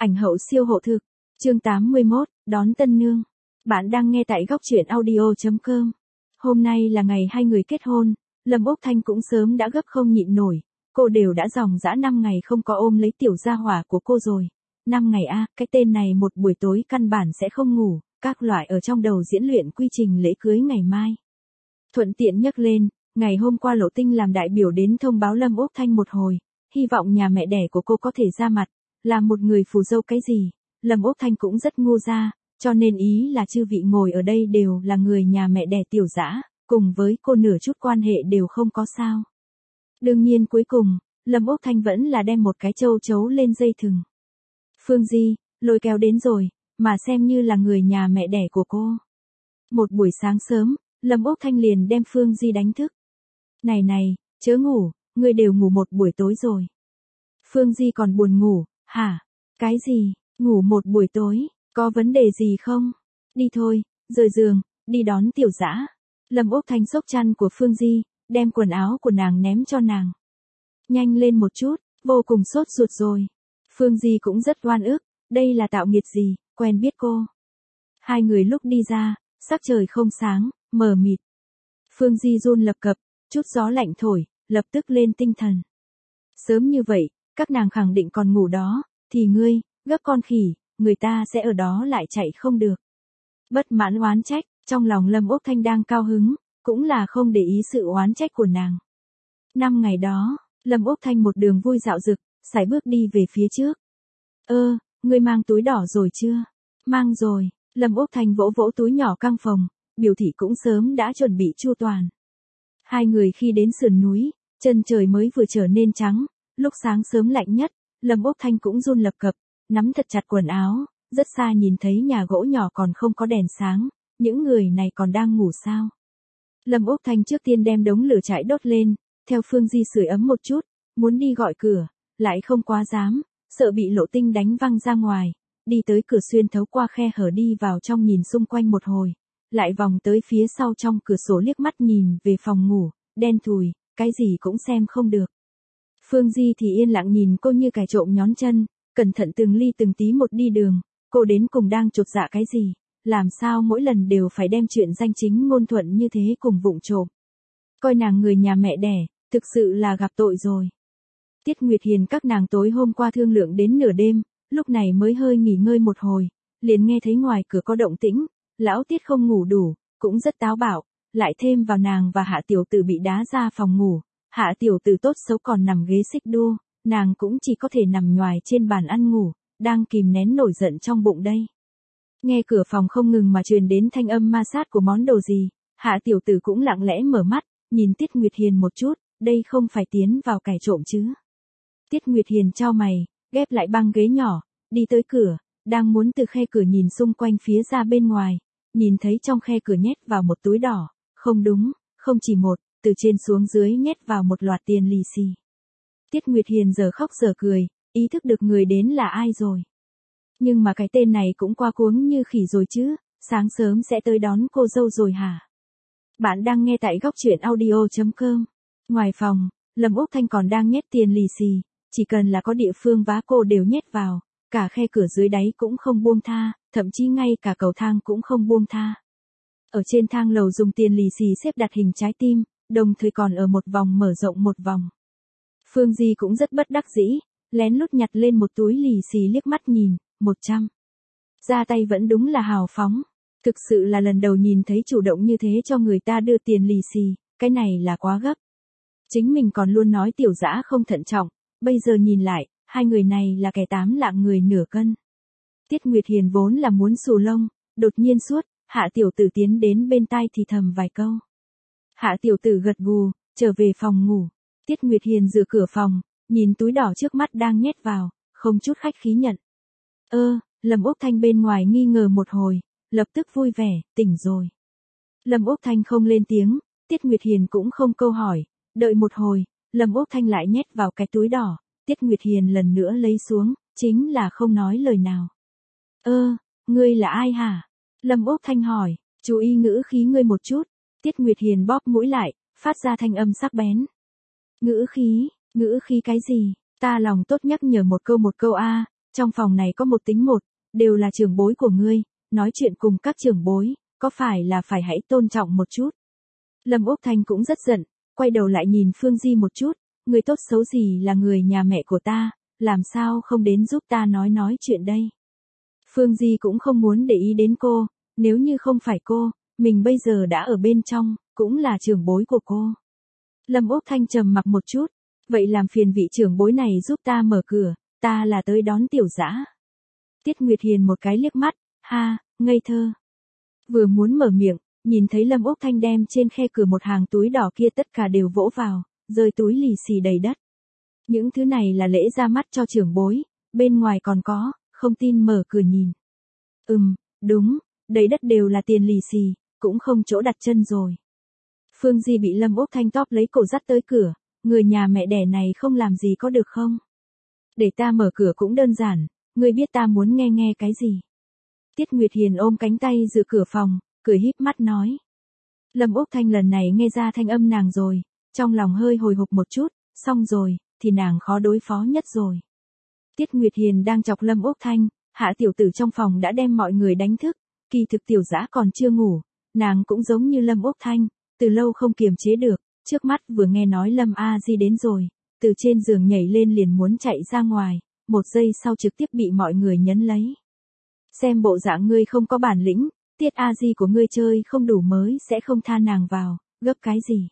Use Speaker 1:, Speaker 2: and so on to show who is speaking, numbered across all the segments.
Speaker 1: Ảnh hậu siêu hộ thực. Chương 81, đón tân nương. Bạn đang nghe tại góc truyện audio.com. Hôm nay là ngày hai người kết hôn, Lâm Úc Thanh cũng sớm đã gấp không nhịn nổi. Cô đều đã dòng dã 5 ngày không có ôm lấy tiểu gia hỏa của cô rồi. 5 ngày cái tên này một buổi tối căn bản sẽ không ngủ, các loại ở trong đầu diễn luyện quy trình lễ cưới ngày mai. Thuận tiện nhắc lên, ngày hôm qua Lộ Tinh làm đại biểu đến thông báo Lâm Úc Thanh một hồi, hy vọng nhà mẹ đẻ của cô có thể ra mặt, làm một người phù dâu cái gì. Lâm Úc Thanh cũng rất ngu ra, cho nên ý là chư vị ngồi ở đây đều là người nhà mẹ đẻ tiểu dã, cùng với cô nửa chút quan hệ đều không có sao. Đương nhiên cuối cùng, Lâm Úc Thanh vẫn là đem một cái châu chấu lên dây thừng. Phương Di, lôi kéo đến rồi, mà xem như là người nhà mẹ đẻ của cô. Một buổi sáng sớm, Lâm Úc Thanh liền đem Phương Di đánh thức. Này, chớ ngủ, ngươi đều ngủ một buổi tối rồi. Phương Di còn buồn ngủ, hả? Cái gì? Ngủ một buổi tối, có vấn đề gì không? Đi thôi, rời giường, đi đón tiểu dã. Lâm Úc Thanh xốc chăn của Phương Di, đem quần áo của nàng ném cho nàng. Nhanh lên một chút, vô cùng sốt ruột rồi. Phương Di cũng rất oan ức, đây là tạo nghiệt gì, quen biết cô. Hai người lúc đi ra, sắc trời không sáng, mờ mịt. Phương Di run lập cập, chút gió lạnh thổi, lập tức lên tinh thần. Sớm như vậy, các nàng khẳng định còn ngủ đó, thì ngươi, gấp con khỉ, người ta sẽ ở đó lại chạy không được. Bất mãn oán trách, trong lòng Lâm Úc Thanh đang cao hứng, cũng là không để ý sự oán trách của nàng. 5 ngày đó, Lâm Úc Thanh một đường vui dạo dực, sải bước đi về phía trước. Ngươi mang túi đỏ rồi chưa? Mang rồi, Lâm Úc Thanh vỗ vỗ túi nhỏ căng phòng, biểu thị cũng sớm đã chuẩn bị chu toàn. Hai người khi đến sườn núi, chân trời mới vừa trở nên trắng, lúc sáng sớm lạnh nhất, Lâm Úc Thanh cũng run lập cập, nắm thật chặt quần áo, rất xa nhìn thấy nhà gỗ nhỏ còn không có đèn sáng, những người này còn đang ngủ sao? Lâm Úc Thanh trước tiên đem đống lửa trại đốt lên, theo Phương Di sưởi ấm một chút, muốn đi gọi cửa, lại không quá dám, sợ bị Lộ Tinh đánh văng ra ngoài, đi tới cửa xuyên thấu qua khe hở đi vào trong nhìn xung quanh một hồi, lại vòng tới phía sau trong cửa sổ liếc mắt nhìn về phòng ngủ, đen thùi, cái gì cũng xem không được. Phương Di thì yên lặng nhìn cô như cài trộm nhón chân, cẩn thận từng ly từng tí một đi đường, cô đến cùng đang chột dạ cái gì, làm sao mỗi lần đều phải đem chuyện danh chính ngôn thuận như thế cùng vụng trộm. Coi nàng người nhà mẹ đẻ, thực sự là gặp tội rồi. Tiết Nguyệt Hiền các nàng tối hôm qua thương lượng đến nửa đêm, lúc này mới hơi nghỉ ngơi một hồi, liền nghe thấy ngoài cửa có động tĩnh, lão Tiết không ngủ đủ, cũng rất táo bạo, lại thêm vào nàng và Hạ tiểu tử bị đá ra phòng ngủ, Hạ tiểu tử tốt xấu còn nằm ghế xích đu, nàng cũng chỉ có thể nằm nhoài trên bàn ăn ngủ, đang kìm nén nổi giận trong bụng đây. Nghe cửa phòng không ngừng mà truyền đến thanh âm ma sát của món đồ gì, Hạ tiểu tử cũng lặng lẽ mở mắt, nhìn Tiết Nguyệt Hiền một chút, đây không phải tiến vào cày trộm chứ. Tiết Nguyệt Hiền chau mày, ghép lại băng ghế nhỏ, đi tới cửa, đang muốn từ khe cửa nhìn xung quanh phía ra bên ngoài, nhìn thấy trong khe cửa nhét vào một túi đỏ, không đúng, không chỉ một, từ trên xuống dưới nhét vào một loạt tiền lì xì. Tiết Nguyệt Hiền giờ khóc giờ cười, ý thức được người đến là ai rồi. Nhưng mà cái tên này cũng qua cuống như khỉ rồi chứ, sáng sớm sẽ tới đón cô dâu rồi hả? Bạn đang nghe tại góc truyện audio.com. Ngoài phòng, Lâm Úc Thanh còn đang nhét tiền lì xì, chỉ cần là có địa phương vá cô đều nhét vào, cả khe cửa dưới đáy cũng không buông tha, thậm chí ngay cả cầu thang cũng không buông tha. Ở trên thang lầu dùng tiền lì xì xếp đặt hình trái tim, đồng thời còn ở một vòng mở rộng một vòng. Phương Di cũng rất bất đắc dĩ, lén lút nhặt lên một túi lì xì liếc mắt nhìn, 100. Ra tay vẫn đúng là hào phóng, thực sự là lần đầu nhìn thấy chủ động như thế cho người ta đưa tiền lì xì, cái này là quá gấp. Chính mình còn luôn nói tiểu dã không thận trọng, bây giờ nhìn lại, hai người này là kẻ 8 lạng người nửa cân. Tiết Nguyệt Hiền vốn là muốn xù lông, đột nhiên suốt, Hạ tiểu tử tiến đến bên tai thì thầm vài câu. Hạ tiểu tử gật gù, trở về phòng ngủ. Tiết Nguyệt Hiền rửa cửa phòng, nhìn túi đỏ trước mắt đang nhét vào, không chút khách khí nhận. Lâm Úc Thanh bên ngoài nghi ngờ một hồi, lập tức vui vẻ, tỉnh rồi. Lâm Úc Thanh không lên tiếng, Tiết Nguyệt Hiền cũng không câu hỏi, đợi một hồi, Lâm Úc Thanh lại nhét vào cái túi đỏ, Tiết Nguyệt Hiền lần nữa lấy xuống, chính là không nói lời nào. Ngươi là ai hả? Lâm Úc Thanh hỏi, chú ý ngữ khí ngươi một chút. Tiết Nguyệt Hiền bóp mũi lại, phát ra thanh âm sắc bén. Ngữ khí cái gì? Ta lòng tốt nhắc nhở một câu trong phòng này có một tính một, đều là trưởng bối của ngươi, nói chuyện cùng các trưởng bối, có phải là phải hãy tôn trọng một chút. Lâm Úc Thanh cũng rất giận, quay đầu lại nhìn Phương Di một chút, người tốt xấu gì là người nhà mẹ của ta, làm sao không đến giúp ta nói chuyện đây. Phương Di cũng không muốn để ý đến cô, nếu như không phải cô, mình bây giờ đã ở bên trong, cũng là trưởng bối của cô. Lâm Úc Thanh trầm mặc một chút, vậy làm phiền vị trưởng bối này giúp ta mở cửa, ta là tới đón Tiểu Dã. Tiết Nguyệt Hiền một cái liếc mắt, ha, ngây thơ. Vừa muốn mở miệng, nhìn thấy Lâm Úc Thanh đem trên khe cửa một hàng túi đỏ kia tất cả đều vỗ vào, rơi túi lì xì đầy đất. Những thứ này là lễ ra mắt cho trưởng bối, bên ngoài còn có, không tin mở cửa nhìn. Đúng, đầy đất đều là tiền lì xì, cũng không chỗ đặt chân rồi. Phương Di bị Lâm Úc Thanh tóp lấy cổ dắt tới cửa, người nhà mẹ đẻ này không làm gì có được không? Để ta mở cửa cũng đơn giản, ngươi biết ta muốn nghe cái gì. Tiết Nguyệt Hiền ôm cánh tay dựa cửa phòng, cười híp mắt nói. Lâm Úc Thanh lần này nghe ra thanh âm nàng rồi, trong lòng hơi hồi hộp một chút, xong rồi, thì nàng khó đối phó nhất rồi. Tiết Nguyệt Hiền đang chọc Lâm Úc Thanh, Hạ tiểu tử trong phòng đã đem mọi người đánh thức, kỳ thực Tiểu Dã còn chưa ngủ, nàng cũng giống như Lâm Úc Thanh, từ lâu không kiềm chế được, trước mắt vừa nghe nói Lâm A Di đến rồi, từ trên giường nhảy lên liền muốn chạy ra ngoài, một giây sau trực tiếp bị mọi người nhấn lấy. Xem bộ dạng ngươi không có bản lĩnh, Tiết A Di của ngươi chơi không đủ mới sẽ không tha nàng vào, gấp cái gì?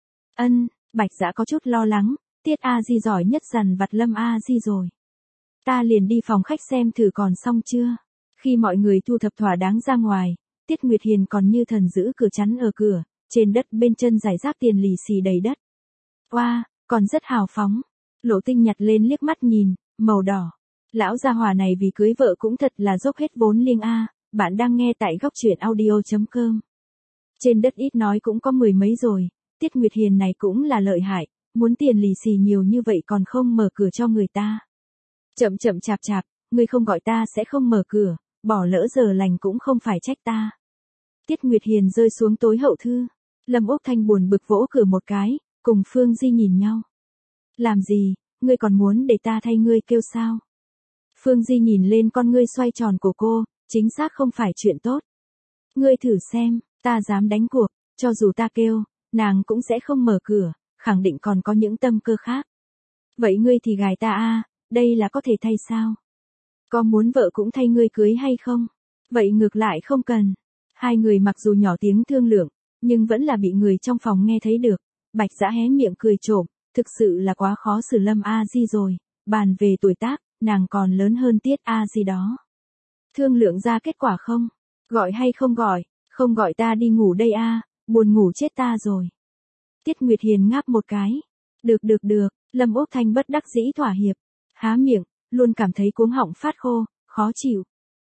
Speaker 1: Bạch Dã có chút lo lắng, Tiết A Di giỏi nhất dằn vặt Lâm A Di rồi. Ta liền đi phòng khách xem thử còn xong chưa. Khi mọi người thu thập thỏa đáng ra ngoài, Tiết Nguyệt Hiền còn như thần giữ cửa chắn ở cửa, trên đất bên chân rải rác tiền lì xì đầy đất. Oa, còn rất hào phóng. Lộ Tinh nhặt lên liếc mắt nhìn, màu đỏ. Lão gia hỏa này vì cưới vợ cũng thật là dốc hết vốn liêng a. Bạn đang nghe tại góc truyện audio.com. Trên đất ít nói cũng có mười mấy rồi, Tiết Nguyệt Hiền này cũng là lợi hại, muốn tiền lì xì nhiều như vậy còn không mở cửa cho người ta. Chậm chạp, ngươi không gọi ta sẽ không mở cửa, bỏ lỡ giờ lành cũng không phải trách ta. Tiết Nguyệt Hiền rơi xuống tối hậu thư. Lâm Úc Thanh buồn bực vỗ cửa một cái, cùng Phương Di nhìn nhau. Làm gì, ngươi còn muốn để ta thay ngươi kêu sao? Phương Di nhìn lên con ngươi xoay tròn của cô, chính xác không phải chuyện tốt. Ngươi thử xem, ta dám đánh cuộc, cho dù ta kêu, nàng cũng sẽ không mở cửa, khẳng định còn có những tâm cơ khác. Vậy ngươi thì gài ta a, đây là có thể thay sao? Có muốn vợ cũng thay ngươi cưới hay không? Vậy ngược lại không cần. Hai người mặc dù nhỏ tiếng thương lượng, nhưng vẫn là bị người trong phòng nghe thấy được. Bạch Dã hé miệng cười trộm, thực sự là quá khó xử Lâm A Di rồi, bàn về tuổi tác, nàng còn lớn hơn Tiết A Di đó. Thương lượng ra kết quả không? Gọi hay không gọi? Không gọi ta đi ngủ đây a, buồn ngủ chết ta rồi. Tiết Nguyệt Hiền ngáp một cái. Được, Lâm Úc Thanh bất đắc dĩ thỏa hiệp. Há miệng, luôn cảm thấy cuống họng phát khô, khó chịu.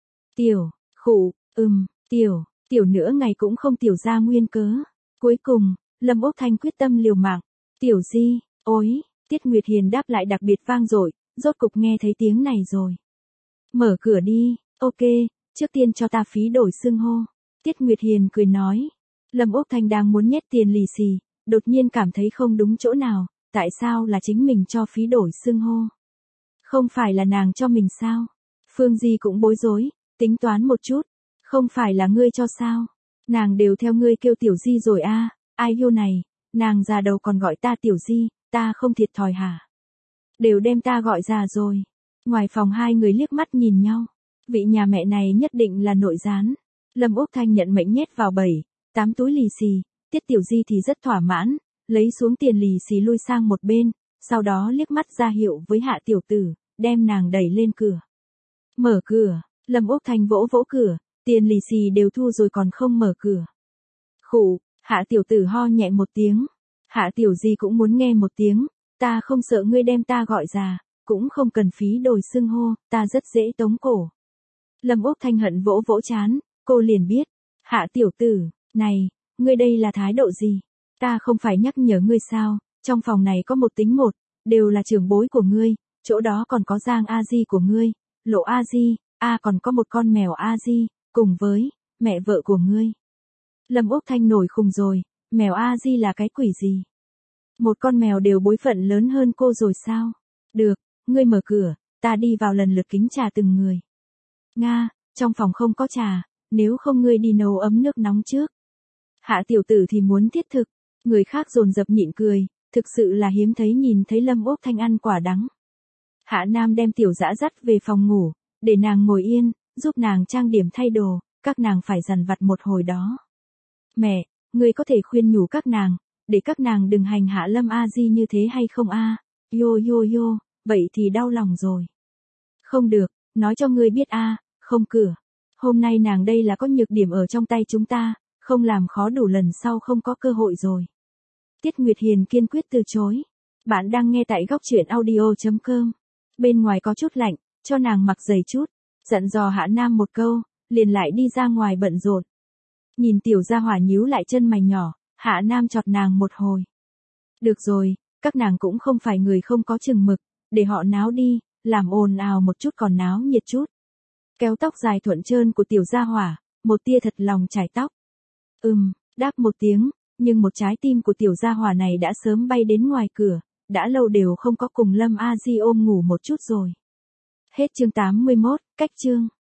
Speaker 1: Tiểu nữa ngày cũng không tiểu ra nguyên cớ. Cuối cùng, Lâm Úc Thanh quyết tâm liều mạng. Tiểu Di, ối, Tiết Nguyệt Hiền đáp lại đặc biệt vang dội, rốt cục nghe thấy tiếng này rồi. Mở cửa đi, ok, trước tiên cho ta phí đổi xưng hô. Tiết Nguyệt Hiền cười nói. Lâm Úc Thanh đang muốn nhét tiền lì xì, đột nhiên cảm thấy không đúng chỗ nào, tại sao là chính mình cho phí đổi xưng hô? Không phải là nàng cho mình sao? Phương Di cũng bối rối, tính toán một chút, không phải là ngươi cho sao? Nàng đều theo ngươi kêu Tiểu Di rồi a, ai yêu này, nàng già đầu còn gọi ta Tiểu Di, ta không thiệt thòi hả? Đều đem ta gọi già rồi. Ngoài phòng hai người liếc mắt nhìn nhau, vị nhà mẹ này nhất định là nội gián. Lâm Úc Thanh nhận mệnh nhét vào 7-8 túi lì xì, Tiết Tiểu Di thì rất thỏa mãn, lấy xuống tiền lì xì lui sang một bên, sau đó liếc mắt ra hiệu với Hạ tiểu tử, đem nàng đẩy lên cửa. Mở cửa, Lâm Úc Thanh vỗ cửa, tiền lì xì đều thu rồi còn không mở cửa. Khụ, Hạ tiểu tử ho nhẹ một tiếng. Hạ Tiểu Di cũng muốn nghe một tiếng, ta không sợ ngươi đem ta gọi già, cũng không cần phí đổi xưng hô, ta rất dễ tống cổ. Lâm Úc Thanh hận vỗ trán, cô liền biết. Hạ tiểu tử, này, ngươi đây là thái độ gì? Ta không phải nhắc nhở ngươi sao, trong phòng này có một tính một, đều là trưởng bối của ngươi, chỗ đó còn có Giang A Di của ngươi, Lộ A Di, còn có một con mèo A Di, cùng với mẹ vợ của ngươi. Lâm Úc Thanh nổi khùng rồi, mèo A Di là cái quỷ gì? Một con mèo đều bối phận lớn hơn cô rồi sao? Được, ngươi mở cửa, ta đi vào lần lượt kính trà từng người. Nga, trong phòng không có trà, nếu không ngươi đi nấu ấm nước nóng trước. Hạ tiểu tử thì muốn thiết thực, người khác dồn dập nhịn cười, thực sự là hiếm thấy nhìn thấy Lâm Úc Thanh ăn quả đắng. Hạ Nam đem tiểu dã dắt về phòng ngủ, để nàng ngồi yên, giúp nàng trang điểm thay đồ, các nàng phải dằn vặt một hồi đó. Mẹ, ngươi có thể khuyên nhủ các nàng, để các nàng đừng hành hạ Lâm A Di như thế hay không a? Yo, vậy thì đau lòng rồi. Không được, nói cho ngươi biết a, không cửa. Hôm nay nàng đây là có nhược điểm ở trong tay chúng ta, không làm khó đủ lần sau không có cơ hội rồi. Tiết Nguyệt Hiền kiên quyết từ chối. Bạn đang nghe tại góc truyện audio.com. Bên ngoài có chút lạnh, cho nàng mặc giày chút, dặn dò Hạ Nam một câu, liền lại đi ra ngoài bận rộn. Nhìn tiểu gia hỏa nhíu lại chân mày nhỏ, Hạ Nam chọt nàng một hồi. Được rồi, các nàng cũng không phải người không có chừng mực, để họ náo đi, làm ồn ào một chút còn náo nhiệt chút. Kéo tóc dài thuận trơn của tiểu gia hỏa, một tia thật lòng chải tóc. Đáp một tiếng, nhưng một trái tim của tiểu gia hỏa này đã sớm bay đến ngoài cửa, đã lâu đều không có cùng Lâm A Di ôm ngủ một chút rồi. Hết chương 81, cách chương.